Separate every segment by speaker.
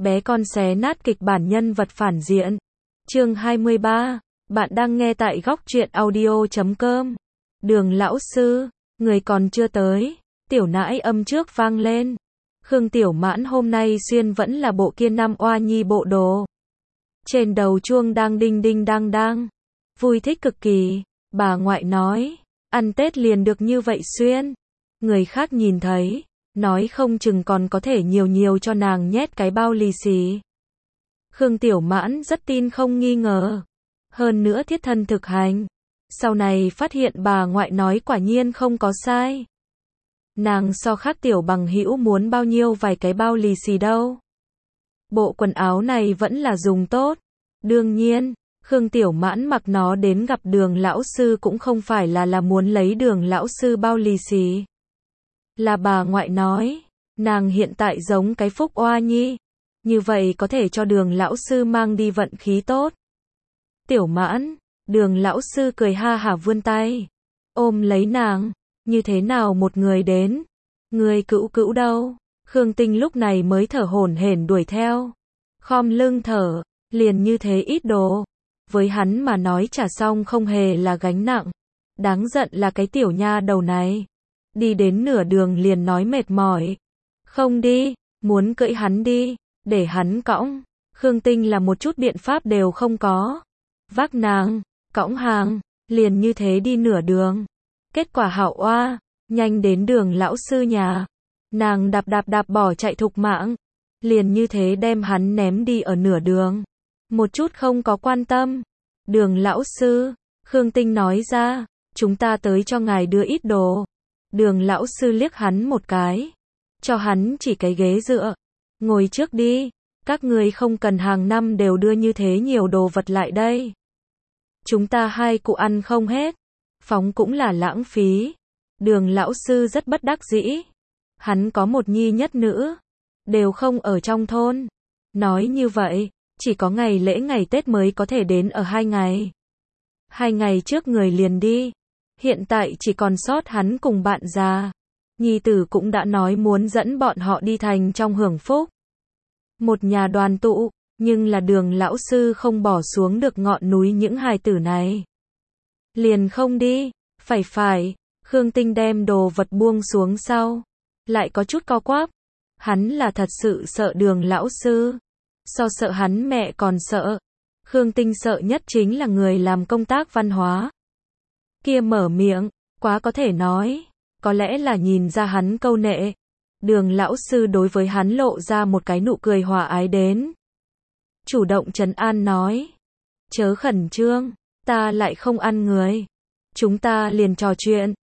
Speaker 1: bé con xé nát kịch bản nhân vật phản diện. Chương 23. Bạn đang nghe tại góc truyện audio.com. Đường lão sư, người còn chưa tới. Tiểu nãi âm trước vang lên. Khương Tiểu Mãn hôm nay xuyên vẫn là bộ kia năm oa nhi bộ đồ. Trên đầu chuông đang đinh đinh đang đang. Vui thích cực kỳ. Bà ngoại nói, ăn Tết liền được như vậy xuyên. Người khác nhìn thấy, nói không chừng còn có thể nhiều cho nàng nhét cái bao lì xì. Khương Tiểu Mãn rất tin không nghi ngờ. Hơn nữa thiết thân thực hành. Sau này phát hiện bà ngoại nói quả nhiên không có sai. Nàng so khác tiểu bằng hữu muốn bao nhiêu vài cái bao lì xì đâu. Bộ quần áo này vẫn là dùng tốt. Đương nhiên, Khương Tiểu Mãn mặc nó đến gặp Đường lão sư cũng không phải là muốn lấy Đường lão sư bao lì xì. Là bà ngoại nói, nàng hiện tại giống cái phúc oa nhi. Như vậy có thể cho Đường lão sư mang đi vận khí tốt. Tiểu Mãn, Đường lão sư cười ha hả vươn tay, ôm lấy nàng, như thế nào một người đến? Người cữu đâu? Khương Tinh lúc này mới thở hổn hển đuổi theo. Khom lưng thở, liền như thế ít đồ. Với hắn mà nói trả xong không hề là gánh nặng. Đáng giận là cái tiểu nha đầu này. Đi đến nửa đường liền nói mệt mỏi. Không đi, muốn cưỡi hắn đi, để hắn cõng. Khương Tinh là một chút biện pháp đều không có. Vác nàng, cõng hàng, liền như thế đi nửa đường. Kết quả hảo oa, nhanh đến Đường lão sư nhà. Nàng đạp bỏ chạy thục mạng. Liền như thế đem hắn ném đi ở nửa đường. Một chút không có quan tâm. Đường lão sư, Khương Tinh nói ra, chúng ta tới cho ngài đưa ít đồ. Đường lão sư liếc hắn một cái. Cho hắn chỉ cái ghế dựa. Ngồi trước đi, các người không cần hàng năm đều đưa như thế nhiều đồ vật lại đây. Chúng ta hai cụ ăn không hết. Phóng cũng là lãng phí. Đường lão sư rất bất đắc dĩ. Hắn có một nhi nhất nữ. Đều không ở trong thôn. Nói như vậy, chỉ có ngày lễ ngày Tết mới có thể đến ở 2 ngày. 2 ngày trước người liền đi. Hiện tại chỉ còn sót hắn cùng bạn già. Nhi tử cũng đã nói muốn dẫn bọn họ đi thành trong hưởng phúc. Một nhà đoàn tụ, nhưng là Đường lão sư không bỏ xuống được ngọn núi những hài tử này. Liền không đi, phải. Khương Tinh đem đồ vật buông xuống sau. Lại có chút co quắp. Hắn là thật sự sợ Đường lão sư. So sợ hắn mẹ còn sợ. Khương Tinh sợ nhất chính là người làm công tác văn hóa. Kia mở miệng, quá có thể nói. Có lẽ là nhìn ra hắn câu nệ. Đường lão sư đối với hắn lộ ra một cái nụ cười hòa ái đến. Chủ động trấn an nói. Chớ khẩn trương, ta lại không ăn người. Chúng ta liền trò chuyện.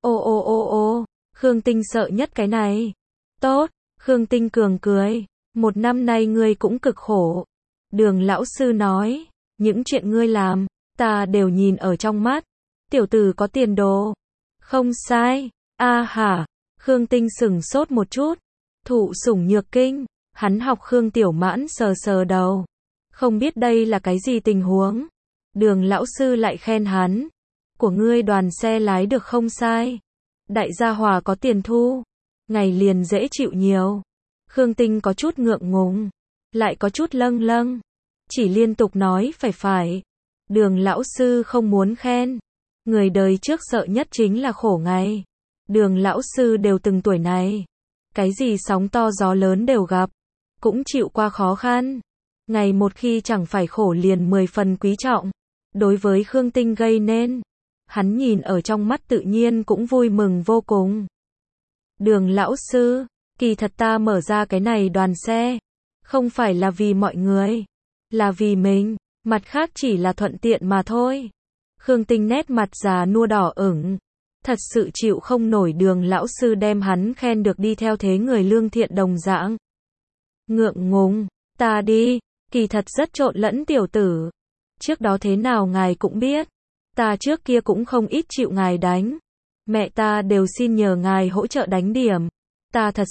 Speaker 1: Ô, Khương Tinh sợ nhất cái này. Tốt, Khương Tinh cường cười. 1 năm nay ngươi cũng cực khổ. Đường lão sư nói. Những chuyện ngươi làm, ta đều nhìn ở trong mắt. Tiểu tử có tiền đồ. Không sai. Hả? Khương Tinh sửng sốt một chút. Thụ sủng nhược kinh. Hắn học Khương Tiểu Mãn sờ đầu. Không biết đây là cái gì tình huống. Đường lão sư lại khen hắn. Của ngươi đoàn xe lái được không sai. Đại gia Hòa có tiền thu. Ngày liền dễ chịu nhiều. Khương Tinh có chút ngượng ngùng. Lại có chút lâng. Chỉ liên tục nói phải. Đường lão sư không muốn khen. Người đời trước sợ nhất chính là khổ ngày. Đường lão sư đều từng tuổi này. Cái gì sóng to gió lớn đều gặp. Cũng chịu qua khó khăn. Ngày một khi chẳng phải khổ liền 10 phần quý trọng. Đối với Khương Tinh gây nên. Hắn nhìn ở trong mắt tự nhiên cũng vui mừng vô cùng. Đường lão sư, kỳ thật ta mở ra cái này đoàn xe. Không phải là vì mọi người. Là vì mình. Mặt khác chỉ là thuận tiện mà thôi. Khương Tinh nét mặt già nua đỏ ửng. Thật sự chịu không nổi Đường lão sư đem hắn khen được đi theo thế người lương thiện đồng dạng. Ngượng ngùng, ta đi, kỳ thật rất trộn lẫn tiểu tử. Trước đó thế nào ngài cũng biết. Ta trước kia cũng không ít chịu ngài đánh. Mẹ ta đều xin nhờ ngài hỗ trợ đánh điểm. Ta thật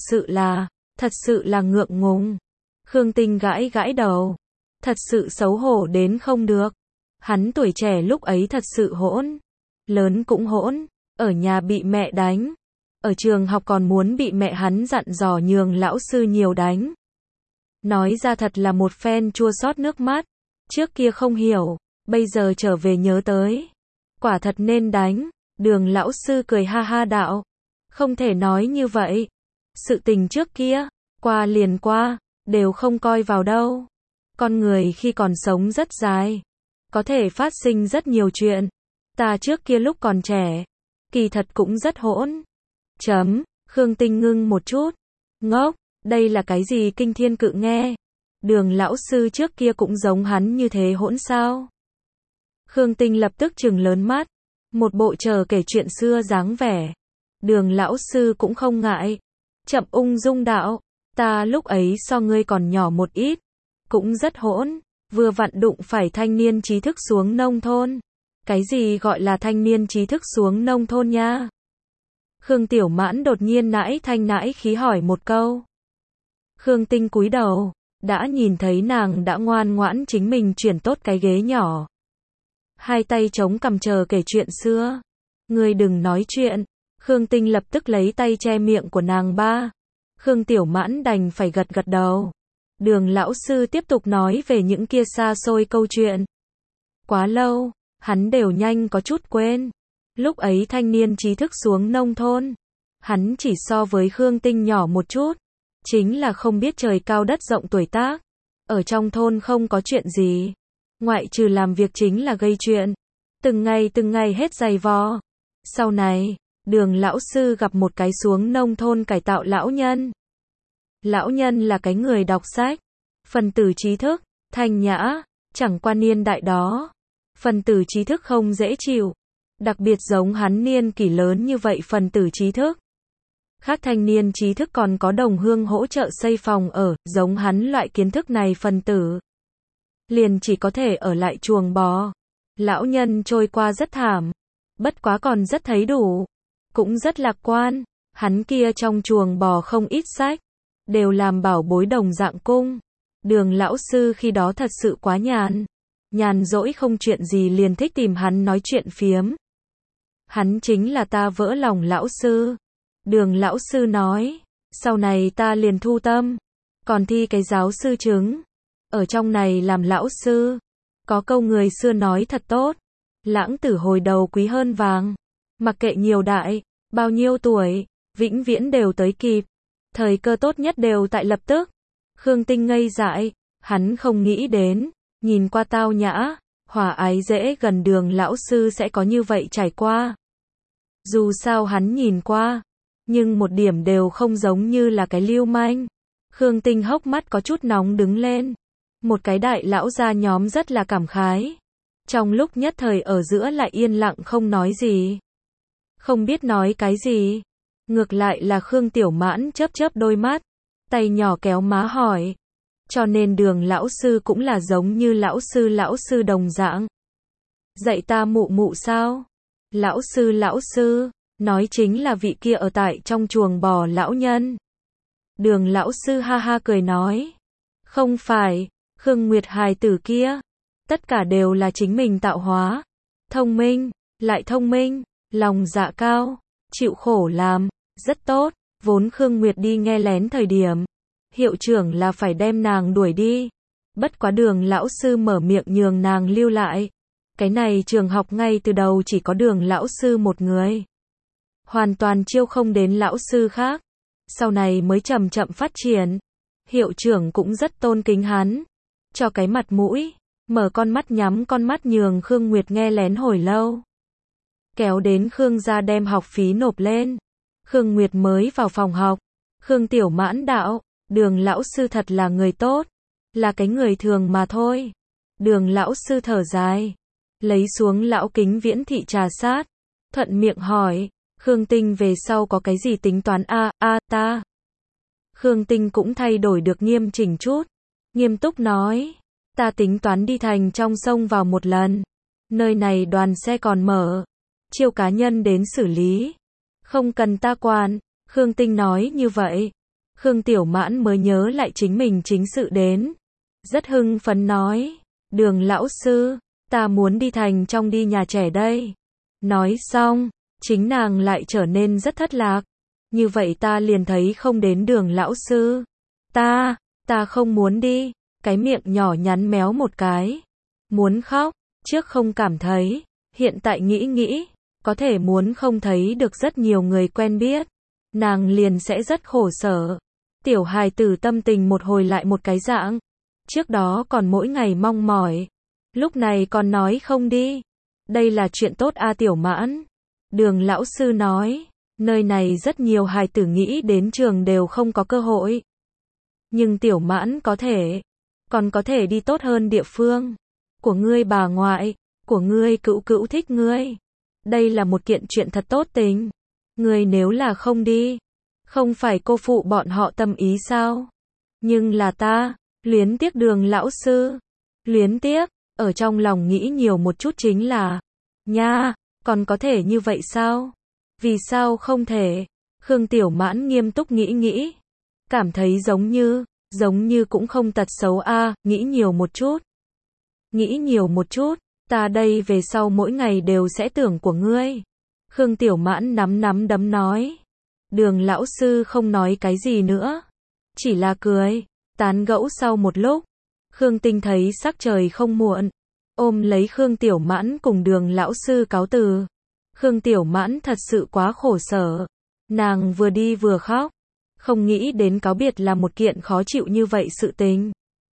Speaker 1: sự là ngượng ngùng. Khương Tinh gãi đầu. Thật sự xấu hổ đến không được. Hắn tuổi trẻ lúc ấy thật sự hỗn. Lớn cũng hỗn. Ở nhà bị mẹ đánh. Ở trường học còn muốn bị mẹ hắn dặn dò nhường lão sư nhiều đánh. Nói ra thật là một phen chua xót nước mắt. Trước kia không hiểu, bây giờ trở về nhớ tới. Quả thật nên đánh. Đường lão sư cười ha ha đạo. Không thể nói như vậy. Sự tình trước kia, qua liền qua, đều không coi vào đâu. Con người khi còn sống rất dài. Có thể phát sinh rất nhiều chuyện. Ta trước kia lúc còn trẻ, kỳ thật cũng rất hỗn. Khương Tinh ngưng một chút. Ngốc, đây là cái gì kinh thiên cự nghe? Đường lão sư trước kia cũng giống hắn như thế hỗn sao? Khương Tinh lập tức trừng lớn mắt. Một bộ chờ kể chuyện xưa dáng vẻ. Đường lão sư cũng không ngại. Chậm ung dung đạo. Ta lúc ấy so ngươi còn nhỏ một ít. Cũng rất hỗn. Vừa vặn đụng phải thanh niên trí thức xuống nông thôn. Cái gì gọi là thanh niên trí thức xuống nông thôn nha? Khương Tiểu Mãn đột nhiên nãi thanh nãi khí hỏi một câu. Khương Tinh cúi đầu, đã nhìn thấy nàng đã ngoan ngoãn chính mình chuyển tốt cái ghế nhỏ. Hai tay chống cằm chờ kể chuyện xưa. Ngươi đừng nói chuyện. Khương Tinh lập tức lấy tay che miệng của nàng ba. Khương Tiểu Mãn đành phải gật gật đầu. Đường lão sư tiếp tục nói về những kia xa xôi câu chuyện. Quá lâu, hắn đều nhanh có chút quên. Lúc ấy thanh niên trí thức xuống nông thôn. Hắn chỉ so với Khương Tinh nhỏ một chút. Chính là không biết trời cao đất rộng tuổi tác. Ở trong thôn không có chuyện gì. Ngoại trừ làm việc chính là gây chuyện. Từng ngày hết giày vò. Sau này, đường lão sư gặp một cái xuống nông thôn cải tạo lão nhân. Lão nhân là cái người đọc sách. Phần tử trí thức, thanh nhã, chẳng qua niên đại đó. Phần tử trí thức không dễ chịu. Đặc biệt giống hắn niên kỷ lớn như vậy phần tử trí thức. Khác thanh niên trí thức còn có đồng hương hỗ trợ xây phòng ở, giống hắn loại kiến thức này phần tử. Liền chỉ có thể ở lại chuồng bò. Lão nhân trôi qua rất thảm. Bất quá còn rất thấy đủ. Cũng rất lạc quan. Hắn kia trong chuồng bò không ít sách. Đều làm bảo bối đồng dạng cung. Đường lão sư khi đó thật sự quá nhàn. Nhàn rỗi không chuyện gì liền thích tìm hắn nói chuyện phiếm. Hắn chính là ta vỡ lòng lão sư. Đường lão sư nói. Sau này ta liền thu tâm. Còn thi cái giáo sư chứng. Ở trong này làm lão sư. Có câu người xưa nói thật tốt. Lãng tử hồi đầu quý hơn vàng. Mặc kệ nhiều đại, bao nhiêu tuổi, vĩnh viễn đều tới kịp. Thời cơ tốt nhất đều tại lập tức. Khương Tinh ngây dại. Hắn không nghĩ đến. Nhìn qua tao nhã, hòa ái dễ gần đường lão sư sẽ có như vậy trải qua. Dù sao hắn nhìn qua, nhưng một điểm đều không giống như là cái lưu manh. Khương Tinh hốc mắt có chút nóng đứng lên. Một cái đại lão gia nhóm rất là cảm khái. Trong lúc nhất thời ở giữa lại yên lặng không nói gì. Không biết nói cái gì. Ngược lại là Khương Tiểu Mãn chớp chớp đôi mắt. Tay nhỏ kéo má hỏi. Cho nên đường lão sư cũng là giống như lão sư đồng dạng. Dạy ta mụ mụ sao? Lão sư, nói chính là vị kia ở tại trong chuồng bò lão nhân. Đường lão sư ha ha cười nói. Không phải, Khương Nguyệt hài tử kia. Tất cả đều là chính mình tạo hóa. Thông minh, lại thông minh, lòng dạ cao, chịu khổ làm, rất tốt. Vốn Khương Nguyệt đi nghe lén thời điểm. Hiệu trưởng là phải đem nàng đuổi đi. Bất quá đường lão sư mở miệng nhường nàng lưu lại. Cái này trường học ngay từ đầu chỉ có đường lão sư một người. Hoàn toàn chiêu không đến lão sư khác. Sau này mới chậm chậm phát triển. Hiệu trưởng cũng rất tôn kính hắn. Cho cái mặt mũi. Mở con mắt nhắm con mắt nhường Khương Nguyệt nghe lén hồi lâu. Kéo đến Khương gia đem học phí nộp lên. Khương Nguyệt mới vào phòng học. Khương Tiểu Mãn đạo. Đường lão sư thật là người tốt. Là cái người thường mà thôi. Đường lão sư thở dài. Lấy xuống lão kính viễn thị trà sát. Thuận miệng hỏi. Khương Tinh về sau có cái gì tính toán ta. Khương Tinh cũng thay đổi được nghiêm chỉnh chút. Nghiêm túc nói. Ta tính toán đi thành trong sông vào một lần. Nơi này đoàn xe còn mở. Chiêu cá nhân đến xử lý. Không cần ta quản. Khương Tinh nói như vậy. Khương Tiểu Mãn mới nhớ lại chính mình chính sự đến. Rất hưng phấn nói. Đường lão sư, ta muốn đi thành trong đi nhà trẻ đây. Nói xong, chính nàng lại trở nên rất thất lạc. Như vậy ta liền thấy không đến đường lão sư. Ta, Ta không muốn đi, cái miệng nhỏ nhắn méo một cái. Muốn khóc, trước không cảm thấy, hiện tại nghĩ, có thể muốn không thấy được rất nhiều người quen biết. Nàng liền sẽ rất khổ sở. Tiểu hài tử tâm tình một hồi lại một cái dạng. Trước đó còn mỗi ngày mong mỏi. Lúc này còn nói không đi. Đây là chuyện tốt a Tiểu Mãn. Đường lão sư nói, nơi này rất nhiều hài tử nghĩ đến trường đều không có cơ hội. Nhưng Tiểu Mãn có thể, còn có thể đi tốt hơn địa phương. Của ngươi bà ngoại, của ngươi cữu cữu thích ngươi. Đây là một kiện chuyện thật tốt tình. Ngươi nếu là không đi, không phải cô phụ bọn họ tâm ý sao? Nhưng là ta, luyến tiếc Đường lão sư. Luyến tiếc, ở trong lòng nghĩ nhiều một chút chính là, nha, còn có thể như vậy sao? Vì sao không thể? Khương Tiểu Mãn nghiêm túc nghĩ, cảm thấy giống như cũng không tật xấu a, nghĩ nhiều một chút. Nghĩ nhiều một chút, ta đây về sau mỗi ngày đều sẽ tưởng của ngươi. Khương Tiểu Mãn nắm đấm nói. Đường lão sư không nói cái gì nữa, chỉ là cười, tán gẫu sau một lúc. Khương Tinh thấy sắc trời không muộn, ôm lấy Khương Tiểu Mãn cùng Đường lão sư cáo từ. Khương Tiểu Mãn thật sự quá khổ sở, nàng vừa đi vừa khóc, không nghĩ đến cáo biệt là một kiện khó chịu như vậy sự tình.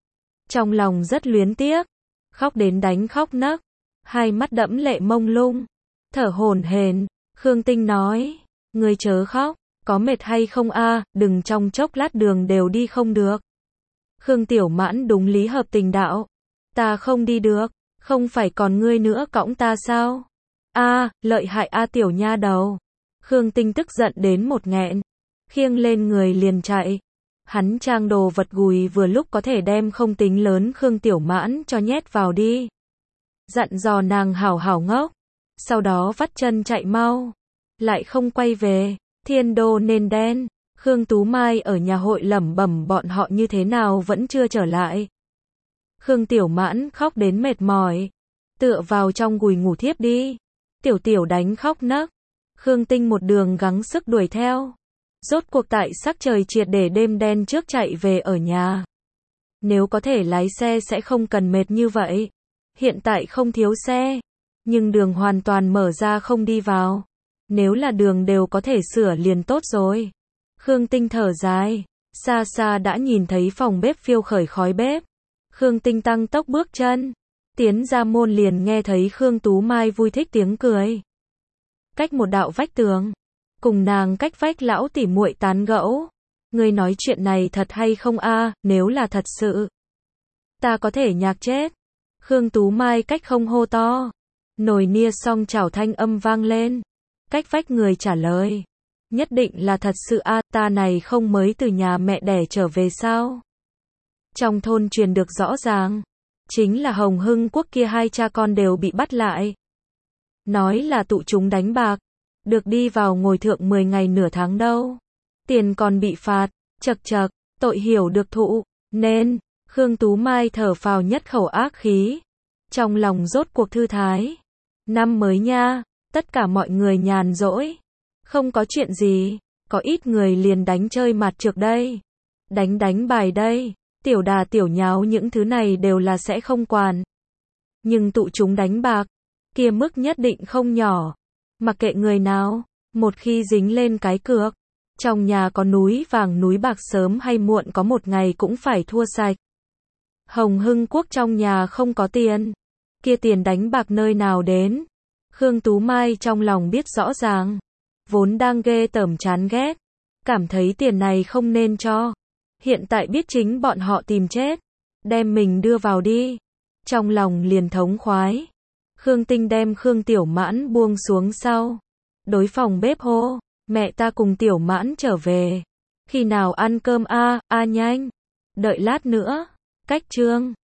Speaker 1: Trong lòng rất luyến tiếc, khóc đến đánh khóc nấc, hai mắt đẫm lệ mông lung, thở hổn hển. Khương Tinh nói, ngươi chớ khóc, có mệt hay không a, đừng trong chốc lát đường đều đi không được. Khương Tiểu Mãn đúng lý hợp tình đạo, ta không đi được, không phải còn ngươi nữa cõng ta sao? A, lợi hại a tiểu nha đầu. Khương Tinh tức giận đến một nghẹn, khiêng lên người liền chạy. Hắn trang đồ vật gùi vừa lúc có thể đem không tính lớn Khương Tiểu Mãn cho nhét vào đi. Dặn dò nàng hảo hảo ngốc, sau đó vắt chân chạy mau, lại không quay về. Thiên đô nên đen. Khương Tú Mai ở nhà hội lẩm bẩm bọn họ như thế nào vẫn chưa trở lại. Khương Tiểu Mãn khóc đến mệt mỏi, tựa vào trong gùi ngủ thiếp đi. Tiểu Tiểu đánh khóc nấc. Khương Tinh một đường gắng sức đuổi theo. Rốt cuộc tại sắc trời triệt để đêm đen trước chạy về ở nhà. Nếu có thể lái xe sẽ không cần mệt như vậy. Hiện tại không thiếu xe, nhưng đường hoàn toàn mở ra không đi vào. Nếu là đường đều có thể sửa liền tốt rồi. Khương Tinh thở dài, xa xa đã nhìn thấy phòng bếp phiêu khởi khói bếp. Khương Tinh tăng tốc bước chân, tiến ra môn liền nghe thấy Khương Tú Mai vui thích tiếng cười. Cách một đạo vách tường, cùng nàng cách vách lão tỉ muội tán gẫu. Ngươi nói chuyện này thật hay không a, nếu là thật sự, ta có thể nhạc chết. Khương Tú Mai cách không hô to, nồi nia song chảo thanh âm vang lên. Cách vách người trả lời, nhất định là thật sự a, ta này không mới từ nhà mẹ đẻ trở về sao? Trong thôn truyền được rõ ràng, chính là Hồng Hưng Quốc kia hai cha con đều bị bắt lại. Nói là tụ chúng đánh bạc, được đi vào ngồi thượng 10 ngày nửa tháng đâu. Tiền còn bị phạt, chậc chậc, tội hiểu được thụ, nên, Khương Tú Mai thở phào nhất khẩu ác khí. Trong lòng rốt cuộc thư thái. Năm mới nha, tất cả mọi người nhàn rỗi. Không có chuyện gì, có ít người liền đánh chơi mặt trược đây. Đánh bài đây, tiểu đà tiểu nháo những thứ này đều là sẽ không quản. Nhưng tụ chúng đánh bạc, kia mức nhất định không nhỏ. Mặc kệ người nào, một khi dính lên cái cược, trong nhà có núi vàng núi bạc sớm hay muộn có một ngày cũng phải thua sạch. Hồng Hưng Quốc trong nhà không có tiền, kia tiền đánh bạc nơi nào đến. Khương Tú Mai trong lòng biết rõ ràng, vốn đang ghê tởm chán ghét, cảm thấy tiền này không nên cho. Hiện tại biết chính bọn họ tìm chết, đem mình đưa vào đi, trong lòng liền thống khoái. Khương Tinh đem Khương Tiểu Mãn buông xuống sau, đối phòng bếp hô, mẹ ta cùng Tiểu Mãn trở về. Khi nào ăn cơm a, nhanh, đợi lát nữa, cách chương.